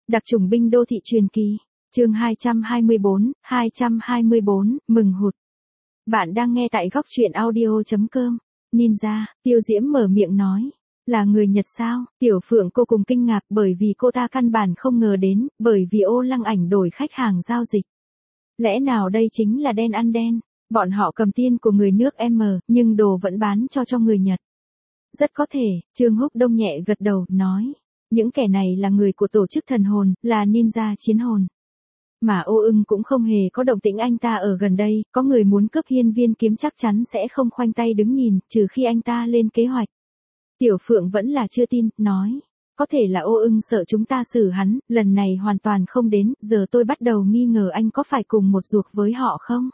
Đặc chủng binh đô thị truyền kỳ. Chương 224, mừng hụt. Bạn đang nghe tại góc truyện audio.com. Ninja, Tiêu Diễm mở miệng nói. Là người Nhật sao? Tiểu Phượng cô cùng kinh ngạc bởi vì cô ta căn bản không ngờ đến, bởi vì Ô Lăng Ảnh đổi khách hàng giao dịch. Lẽ nào đây chính là đen ăn đen? Bọn họ cầm tiền của người nước M, nhưng đồ vẫn bán cho người Nhật. Rất có thể, Trương Húc Đông nhẹ gật đầu, nói. Những kẻ này là người của tổ chức thần hồn, là ninja chiến hồn. Mà Ô Ưng cũng không hề có động tĩnh anh ta ở gần đây, có người muốn cướp hiên viên kiếm chắc chắn sẽ không khoanh tay đứng nhìn, trừ khi anh ta lên kế hoạch. Tiểu Phượng vẫn là chưa tin, nói. Có thể là Ô Ưng sợ chúng ta xử hắn, lần này hoàn toàn không đến, giờ tôi bắt đầu nghi ngờ anh có phải cùng một ruột với họ không?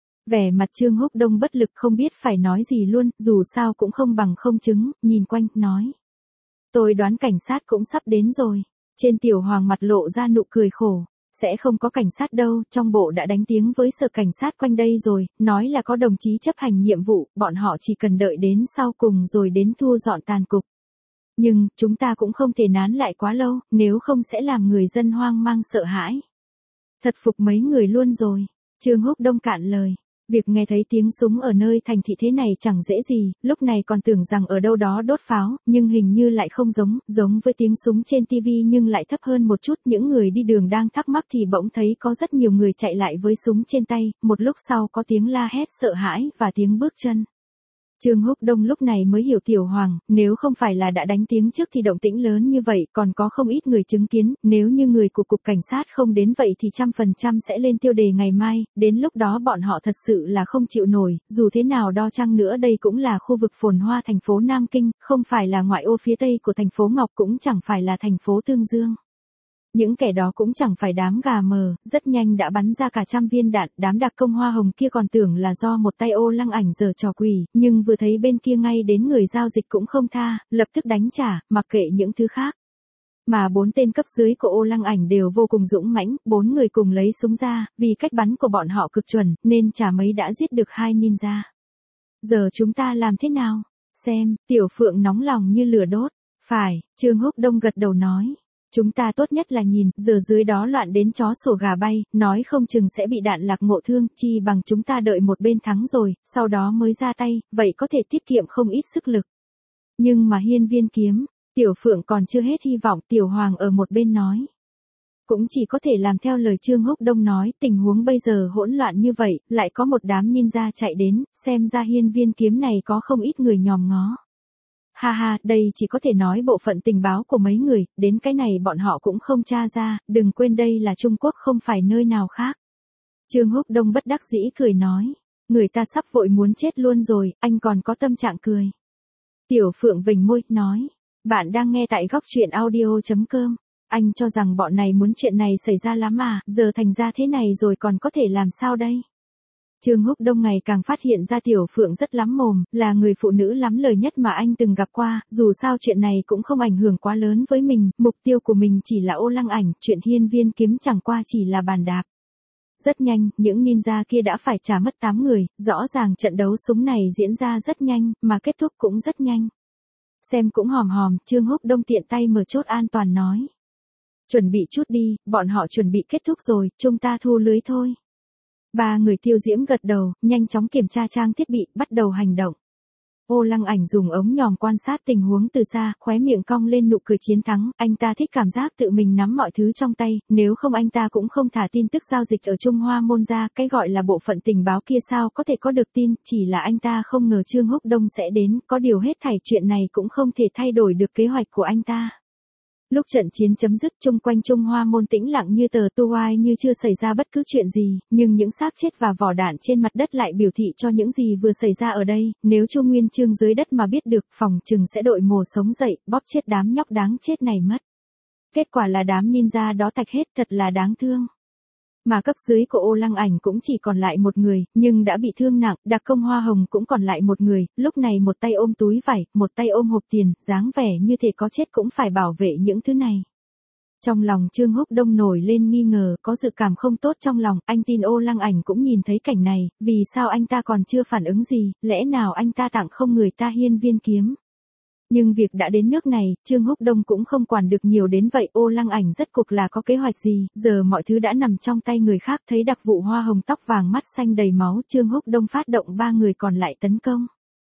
Vẻ mặt Trương Húc Đông bất lực không biết phải nói gì luôn, dù sao cũng không bằng không chứng, nhìn quanh, nói. Tôi đoán cảnh sát cũng sắp đến rồi. Trên Tiểu Hoàng mặt lộ ra nụ cười khổ. Sẽ không có cảnh sát đâu, trong bộ đã đánh tiếng với sở cảnh sát quanh đây rồi, nói là có đồng chí chấp hành nhiệm vụ, bọn họ chỉ cần đợi đến sau cùng rồi đến thu dọn tàn cục. Nhưng, chúng ta cũng không thể nán lại quá lâu, nếu không sẽ làm người dân hoang mang sợ hãi. Thật phục mấy người luôn rồi. Trương Húc Đông cạn lời. Việc nghe thấy tiếng súng ở nơi thành thị thế này chẳng dễ gì, lúc này còn tưởng rằng ở đâu đó đốt pháo, nhưng hình như lại không giống với tiếng súng trên TV nhưng lại thấp hơn một chút. Những người đi đường đang thắc mắc thì bỗng thấy có rất nhiều người chạy lại với súng trên tay, một lúc sau có tiếng la hét sợ hãi và tiếng bước chân. Trương Húc Đông lúc này mới hiểu Tiểu Hoàng, nếu không phải là đã đánh tiếng trước thì động tĩnh lớn như vậy, còn có không ít người chứng kiến, nếu như người của cục cảnh sát không đến vậy thì 100% sẽ lên tiêu đề ngày mai, đến lúc đó bọn họ thật sự là không chịu nổi, dù thế nào đo chăng nữa đây cũng là khu vực phồn hoa thành phố Nam Kinh, không phải là ngoại ô phía tây của thành phố Ngọc cũng chẳng phải là thành phố Tương Dương. Những kẻ đó cũng chẳng phải đám gà mờ, rất nhanh đã bắn ra cả 100 viên đạn, đám đặc công hoa hồng kia còn tưởng là do một tay Ô Lăng Ảnh giở trò quỷ, nhưng vừa thấy bên kia ngay đến người giao dịch cũng không tha, lập tức đánh trả, mặc kệ những thứ khác. Mà 4 tên cấp dưới của Ô Lăng Ảnh đều vô cùng dũng mãnh, 4 người cùng lấy súng ra, vì cách bắn của bọn họ cực chuẩn, nên chả mấy đã giết được 2 ninja. Giờ chúng ta làm thế nào? Xem, Tiểu Phượng nóng lòng như lửa đốt. Phải, Trương Húc Đông gật đầu nói. Chúng ta tốt nhất là nhìn, giờ dưới đó loạn đến chó sủa gà bay, nói không chừng sẽ bị đạn lạc ngộ thương, chi bằng chúng ta đợi một bên thắng rồi, sau đó mới ra tay, vậy có thể tiết kiệm không ít sức lực. Nhưng mà hiên viên kiếm, Tiểu Phượng còn chưa hết hy vọng, Tiểu Hoàng ở một bên nói. Cũng chỉ có thể làm theo lời Trương Húc Đông nói, tình huống bây giờ hỗn loạn như vậy, lại có một đám ninja chạy đến, xem ra hiên viên kiếm này có không ít người nhòm ngó. Ha ha, đây chỉ có thể nói bộ phận tình báo của mấy người, đến cái này bọn họ cũng không tra ra, đừng quên đây là Trung Quốc không phải nơi nào khác. Trương Húc Đông bất đắc dĩ cười nói, người ta sắp vội muốn chết luôn rồi, anh còn có tâm trạng cười. Tiểu Phượng vểnh môi, nói, bạn đang nghe tại góc truyện audio.com, anh cho rằng bọn này muốn chuyện này xảy ra lắm à, giờ thành ra thế này rồi còn có thể làm sao đây? Trương Húc Đông ngày càng phát hiện ra Tiểu Phượng rất lắm mồm, là người phụ nữ lắm lời nhất mà anh từng gặp qua, dù sao chuyện này cũng không ảnh hưởng quá lớn với mình, mục tiêu của mình chỉ là Ô Lăng Ảnh, chuyện hiên viên kiếm chẳng qua chỉ là bàn đạp. Rất nhanh, những ninja kia đã phải trả mất 8 người, rõ ràng trận đấu súng này diễn ra rất nhanh, mà kết thúc cũng rất nhanh. Xem cũng hòm hòm, Trương Húc Đông tiện tay mở chốt an toàn nói. Chuẩn bị chút đi, bọn họ chuẩn bị kết thúc rồi, chúng ta thu lưới thôi. 3 người Tiêu Diễm gật đầu, nhanh chóng kiểm tra trang thiết bị, bắt đầu hành động. Ô Lăng Ảnh dùng ống nhòm quan sát tình huống từ xa, khóe miệng cong lên nụ cười chiến thắng, anh ta thích cảm giác tự mình nắm mọi thứ trong tay, nếu không anh ta cũng không thả tin tức giao dịch ở Trung Hoa Môn ra, cái gọi là bộ phận tình báo kia sao có thể có được tin, chỉ là anh ta không ngờ Trương Húc Đông sẽ đến, có điều hết thảy chuyện này cũng không thể thay đổi được kế hoạch của anh ta. Lúc trận chiến chấm dứt, chung quanh Trung Hoa Môn tĩnh lặng như tờ tu oai, như chưa xảy ra bất cứ chuyện gì, nhưng những xác chết và vỏ đạn trên mặt đất lại biểu thị cho những gì vừa xảy ra ở đây, nếu Chu Nguyên Chương dưới đất mà biết được, phòng chừng sẽ đội mồ sống dậy, bóp chết đám nhóc đáng chết này mất. Kết quả là đám ninja đó tạch hết, thật là đáng thương. Mà cấp dưới của Ô Lăng Ảnh cũng chỉ còn lại một người, nhưng đã bị thương nặng, đặc công hoa hồng cũng còn lại một người, lúc này một tay ôm túi vải, một tay ôm hộp tiền, dáng vẻ như thể có chết cũng phải bảo vệ những thứ này. Trong lòng Trương Húc Đông nổi lên nghi ngờ, có dự cảm không tốt trong lòng, anh tin Ô Lăng Ảnh cũng nhìn thấy cảnh này, vì sao anh ta còn chưa phản ứng gì, lẽ nào anh ta tặng không người ta hiên viên kiếm. Nhưng việc đã đến nước này, Trương Húc Đông cũng không quản được nhiều đến vậy. Ô Lăng Ảnh rốt cuộc là có kế hoạch gì, giờ mọi thứ đã nằm trong tay người khác. Thấy đặc vụ hoa hồng tóc vàng mắt xanh đầy máu, Trương Húc Đông phát động 3 người còn lại tấn công.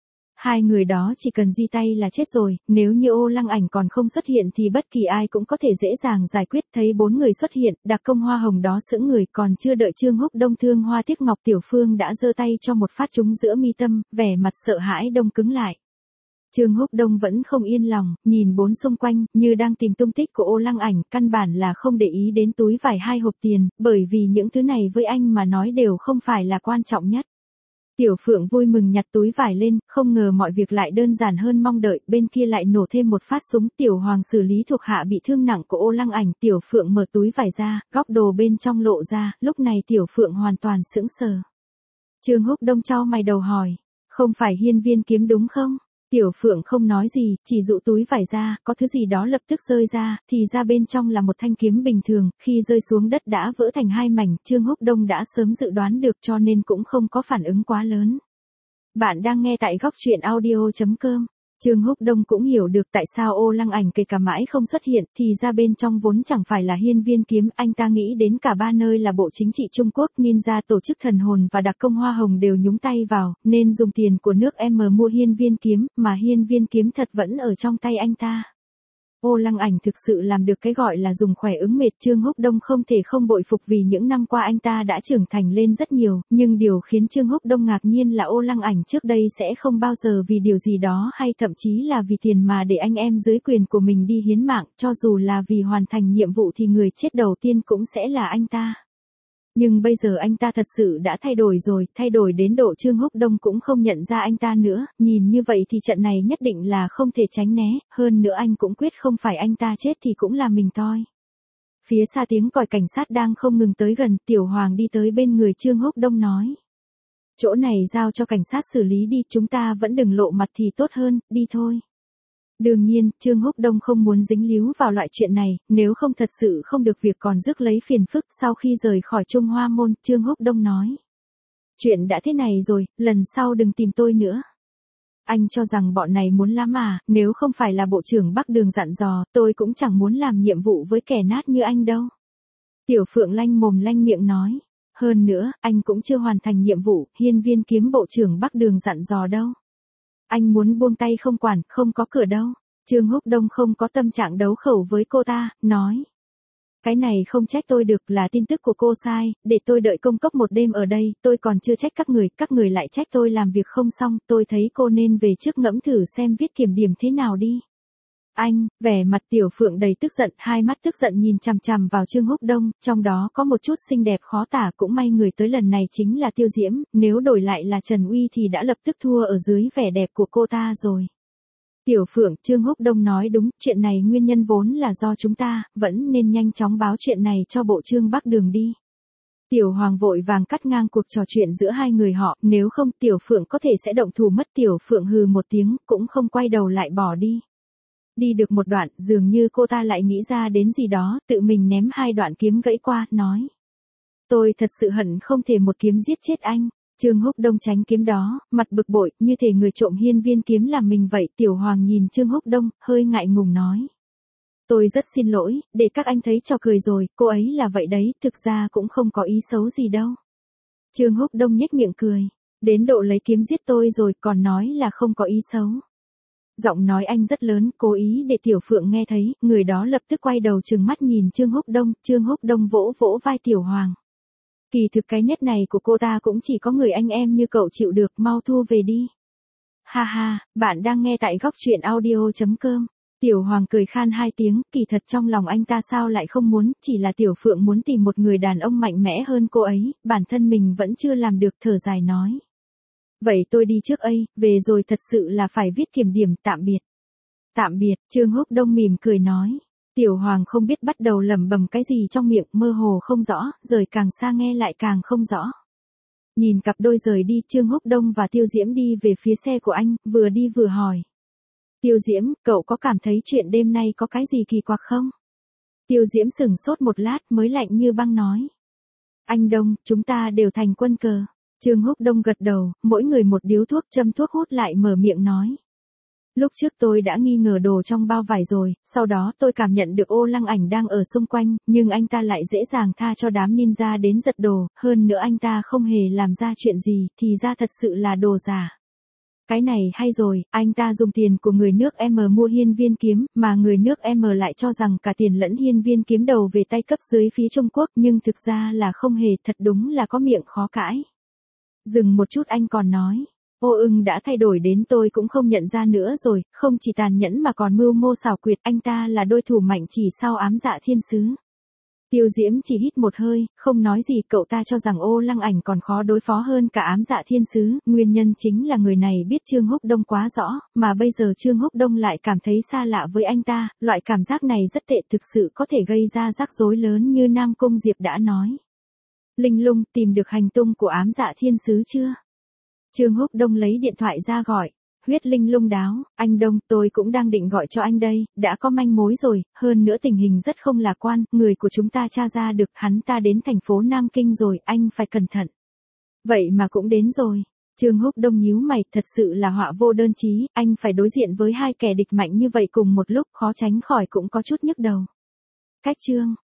2 người đó chỉ cần di tay là chết rồi, nếu như Ô Lăng Ảnh còn không xuất hiện thì bất kỳ ai cũng có thể dễ dàng giải quyết. Thấy 4 người xuất hiện, đặc công hoa hồng đó sững người, còn chưa đợi Trương Húc Đông thương hoa tiếc ngọc, Tiểu Phương đã giơ tay cho một phát trúng giữa mi tâm, vẻ mặt sợ hãi đông cứng lại. Trương Húc Đông vẫn không yên lòng, nhìn bốn xung quanh, như đang tìm tung tích của Ô Lăng Ảnh, căn bản là không để ý đến túi vải 2 hộp tiền, bởi vì những thứ này với anh mà nói đều không phải là quan trọng nhất. Tiểu Phượng vui mừng nhặt túi vải lên, không ngờ mọi việc lại đơn giản hơn mong đợi, bên kia lại nổ thêm một phát súng. Tiểu Hoàng xử lý thuộc hạ bị thương nặng của Ô Lăng Ảnh, Tiểu Phượng mở túi vải ra, góc đồ bên trong lộ ra, lúc này Tiểu Phượng hoàn toàn sững sờ. Trương Húc Đông chau mày đầu hỏi, không phải hiên viên kiếm đúng không? Tiểu Phượng không nói gì, chỉ dụ túi vải ra, có thứ gì đó lập tức rơi ra, thì ra bên trong là một thanh kiếm bình thường, khi rơi xuống đất đã vỡ thành 2 mảnh. Trương Húc Đông đã sớm dự đoán được cho nên cũng không có phản ứng quá lớn. Bạn đang nghe tại góc truyện audio.com. Trương Húc Đông cũng hiểu được tại sao Ô Lăng Ảnh kể cả mãi không xuất hiện, thì ra bên trong vốn chẳng phải là hiên viên kiếm. Anh ta nghĩ đến cả 3 nơi là Bộ Chính trị Trung Quốc, Ninja tổ chức thần hồn và đặc công hoa hồng đều nhúng tay vào, nên dùng tiền của nước M mua hiên viên kiếm, mà hiên viên kiếm thật vẫn ở trong tay anh ta. Ô Lăng Ảnh thực sự làm được cái gọi là dùng khỏe ứng mệt. Trương Húc Đông không thể không bội phục vì những năm qua anh ta đã trưởng thành lên rất nhiều, nhưng điều khiến Trương Húc Đông ngạc nhiên là Ô Lăng Ảnh trước đây sẽ không bao giờ vì điều gì đó hay thậm chí là vì tiền mà để anh em dưới quyền của mình đi hiến mạng, cho dù là vì hoàn thành nhiệm vụ thì người chết đầu tiên cũng sẽ là anh ta. Nhưng bây giờ anh ta thật sự đã thay đổi rồi, thay đổi đến độ Trương Húc Đông cũng không nhận ra anh ta nữa, nhìn như vậy thì trận này nhất định là không thể tránh né, hơn nữa anh cũng quyết không phải anh ta chết thì cũng là mình toi. Phía xa tiếng còi cảnh sát đang không ngừng tới gần, Tiểu Hoàng đi tới bên người Trương Húc Đông nói. Chỗ này giao cho cảnh sát xử lý đi, chúng ta vẫn đừng lộ mặt thì tốt hơn, đi thôi. Đương nhiên, Trương Húc Đông không muốn dính líu vào loại chuyện này, nếu không thật sự không được việc còn rước lấy phiền phức. Sau khi rời khỏi Trung Hoa Môn, Trương Húc Đông nói. Chuyện đã thế này rồi, lần sau đừng tìm tôi nữa. Anh cho rằng bọn này muốn lắm à, nếu không phải là Bộ trưởng Bắc Đường dặn dò, tôi cũng chẳng muốn làm nhiệm vụ với kẻ nát như anh đâu. Tiểu Phượng lanh mồm lanh miệng nói. Hơn nữa, anh cũng chưa hoàn thành nhiệm vụ, hiên viên kiếm Bộ trưởng Bắc Đường dặn dò đâu. Anh muốn buông tay không quản, không có cửa đâu. Trương Húc Đông không có tâm trạng đấu khẩu với cô ta, nói. Cái này không trách tôi được, là tin tức của cô sai, để tôi đợi công cốc một đêm ở đây, tôi còn chưa trách các người lại trách tôi làm việc không xong, tôi thấy cô nên về trước ngẫm thử xem viết kiểm điểm thế nào đi. Anh, vẻ mặt Tiểu Phượng đầy tức giận, hai mắt tức giận nhìn chằm chằm vào Trương Húc Đông, trong đó có một chút xinh đẹp khó tả. Cũng may người tới lần này chính là Tiêu Diễm, nếu đổi lại là Trần Uy thì đã lập tức thua ở dưới vẻ đẹp của cô ta rồi. Tiểu Phượng, Trương Húc Đông nói đúng, chuyện này nguyên nhân vốn là do chúng ta, vẫn nên nhanh chóng báo chuyện này cho Bộ trưởng Bắc Đường đi. Tiểu Hoàng vội vàng cắt ngang cuộc trò chuyện giữa hai người họ, nếu không Tiểu Phượng có thể sẽ động thủ mất. Tiểu Phượng hừ một tiếng, cũng không quay đầu lại bỏ đi. Đi được một đoạn, dường như cô ta lại nghĩ ra đến gì đó, tự mình ném 2 đoạn kiếm gãy qua, nói. Tôi thật sự hận không thể một kiếm giết chết anh. Trương Húc Đông tránh kiếm đó, mặt bực bội, như thể người trộm hiên viên kiếm làm mình vậy. Tiểu Hoàng nhìn Trương Húc Đông, hơi ngại ngùng nói. Tôi rất xin lỗi, để các anh thấy trò cười rồi, cô ấy là vậy đấy, thực ra cũng không có ý xấu gì đâu. Trương Húc Đông nhếch miệng cười. Đến độ lấy kiếm giết tôi rồi, còn nói là không có ý xấu. Giọng nói anh rất lớn, cố ý để Tiểu Phượng nghe thấy, người đó lập tức quay đầu trừng mắt nhìn Trương Húc Đông. Trương Húc Đông vỗ vỗ vai Tiểu Hoàng. Kỳ thực cái nét này của cô ta cũng chỉ có người anh em như cậu chịu được, mau thu về đi. Ha ha, bạn đang nghe tại góc truyện audio.com. Tiểu Hoàng cười khan 2 tiếng, kỳ thật trong lòng anh ta sao lại không muốn, chỉ là Tiểu Phượng muốn tìm một người đàn ông mạnh mẽ hơn cô ấy, bản thân mình vẫn chưa làm được, thở dài nói. Vậy tôi đi trước ấy, về rồi thật sự là phải viết kiểm điểm, tạm biệt. Tạm biệt, Trương Húc Đông mỉm cười nói. Tiểu Hoàng không biết bắt đầu lẩm bẩm cái gì trong miệng, mơ hồ không rõ, rời càng xa nghe lại càng không rõ. Nhìn cặp đôi rời đi, Trương Húc Đông và Tiêu Diễm đi về phía xe của anh, vừa đi vừa hỏi. Tiêu Diễm, cậu có cảm thấy chuyện đêm nay có cái gì kỳ quặc không? Tiêu Diễm sửng sốt một lát mới lạnh như băng nói. Anh Đông, chúng ta đều thành quân cờ. Trương Húc Đông gật đầu, mỗi người một điếu thuốc, châm thuốc hút lại mở miệng nói. Lúc trước tôi đã nghi ngờ đồ trong bao vải rồi, sau đó tôi cảm nhận được Ô Lăng Ảnh đang ở xung quanh, nhưng anh ta lại dễ dàng tha cho đám ninja đến giật đồ, hơn nữa anh ta không hề làm ra chuyện gì, thì ra thật sự là đồ giả. Cái này hay rồi, anh ta dùng tiền của người nước M mua hiên viên kiếm, mà người nước M lại cho rằng cả tiền lẫn hiên viên kiếm đầu về tay cấp dưới phía Trung Quốc, nhưng thực ra là không hề, thật đúng là có miệng khó cãi. Dừng một chút anh còn nói. Ô Ưng đã thay đổi đến tôi cũng không nhận ra nữa rồi, không chỉ tàn nhẫn mà còn mưu mô xảo quyệt, anh ta là đôi thủ mạnh chỉ sau ám dạ thiên sứ. Tiêu Diễm chỉ hít một hơi, không nói gì, cậu ta cho rằng Ô Lăng Ảnh còn khó đối phó hơn cả ám dạ thiên sứ, nguyên nhân chính là người này biết Trương Húc Đông quá rõ, mà bây giờ Trương Húc Đông lại cảm thấy xa lạ với anh ta, loại cảm giác này rất tệ, thực sự có thể gây ra rắc rối lớn như Nam Cung Diệp đã nói. Linh Lung, tìm được hành tung của ám dạ thiên sứ chưa? Trương Húc Đông lấy điện thoại ra gọi. Huyết Linh Lung đáo, anh Đông, tôi cũng đang định gọi cho anh đây, đã có manh mối rồi, hơn nữa tình hình rất không lạc quan, người của chúng ta tra ra được, hắn ta đến thành phố Nam Kinh rồi, anh phải cẩn thận. Vậy mà cũng đến rồi. Trương Húc Đông nhíu mày, thật sự là họa vô đơn chí, anh phải đối diện với hai kẻ địch mạnh như vậy cùng một lúc, khó tránh khỏi cũng có chút nhức đầu. Cách chương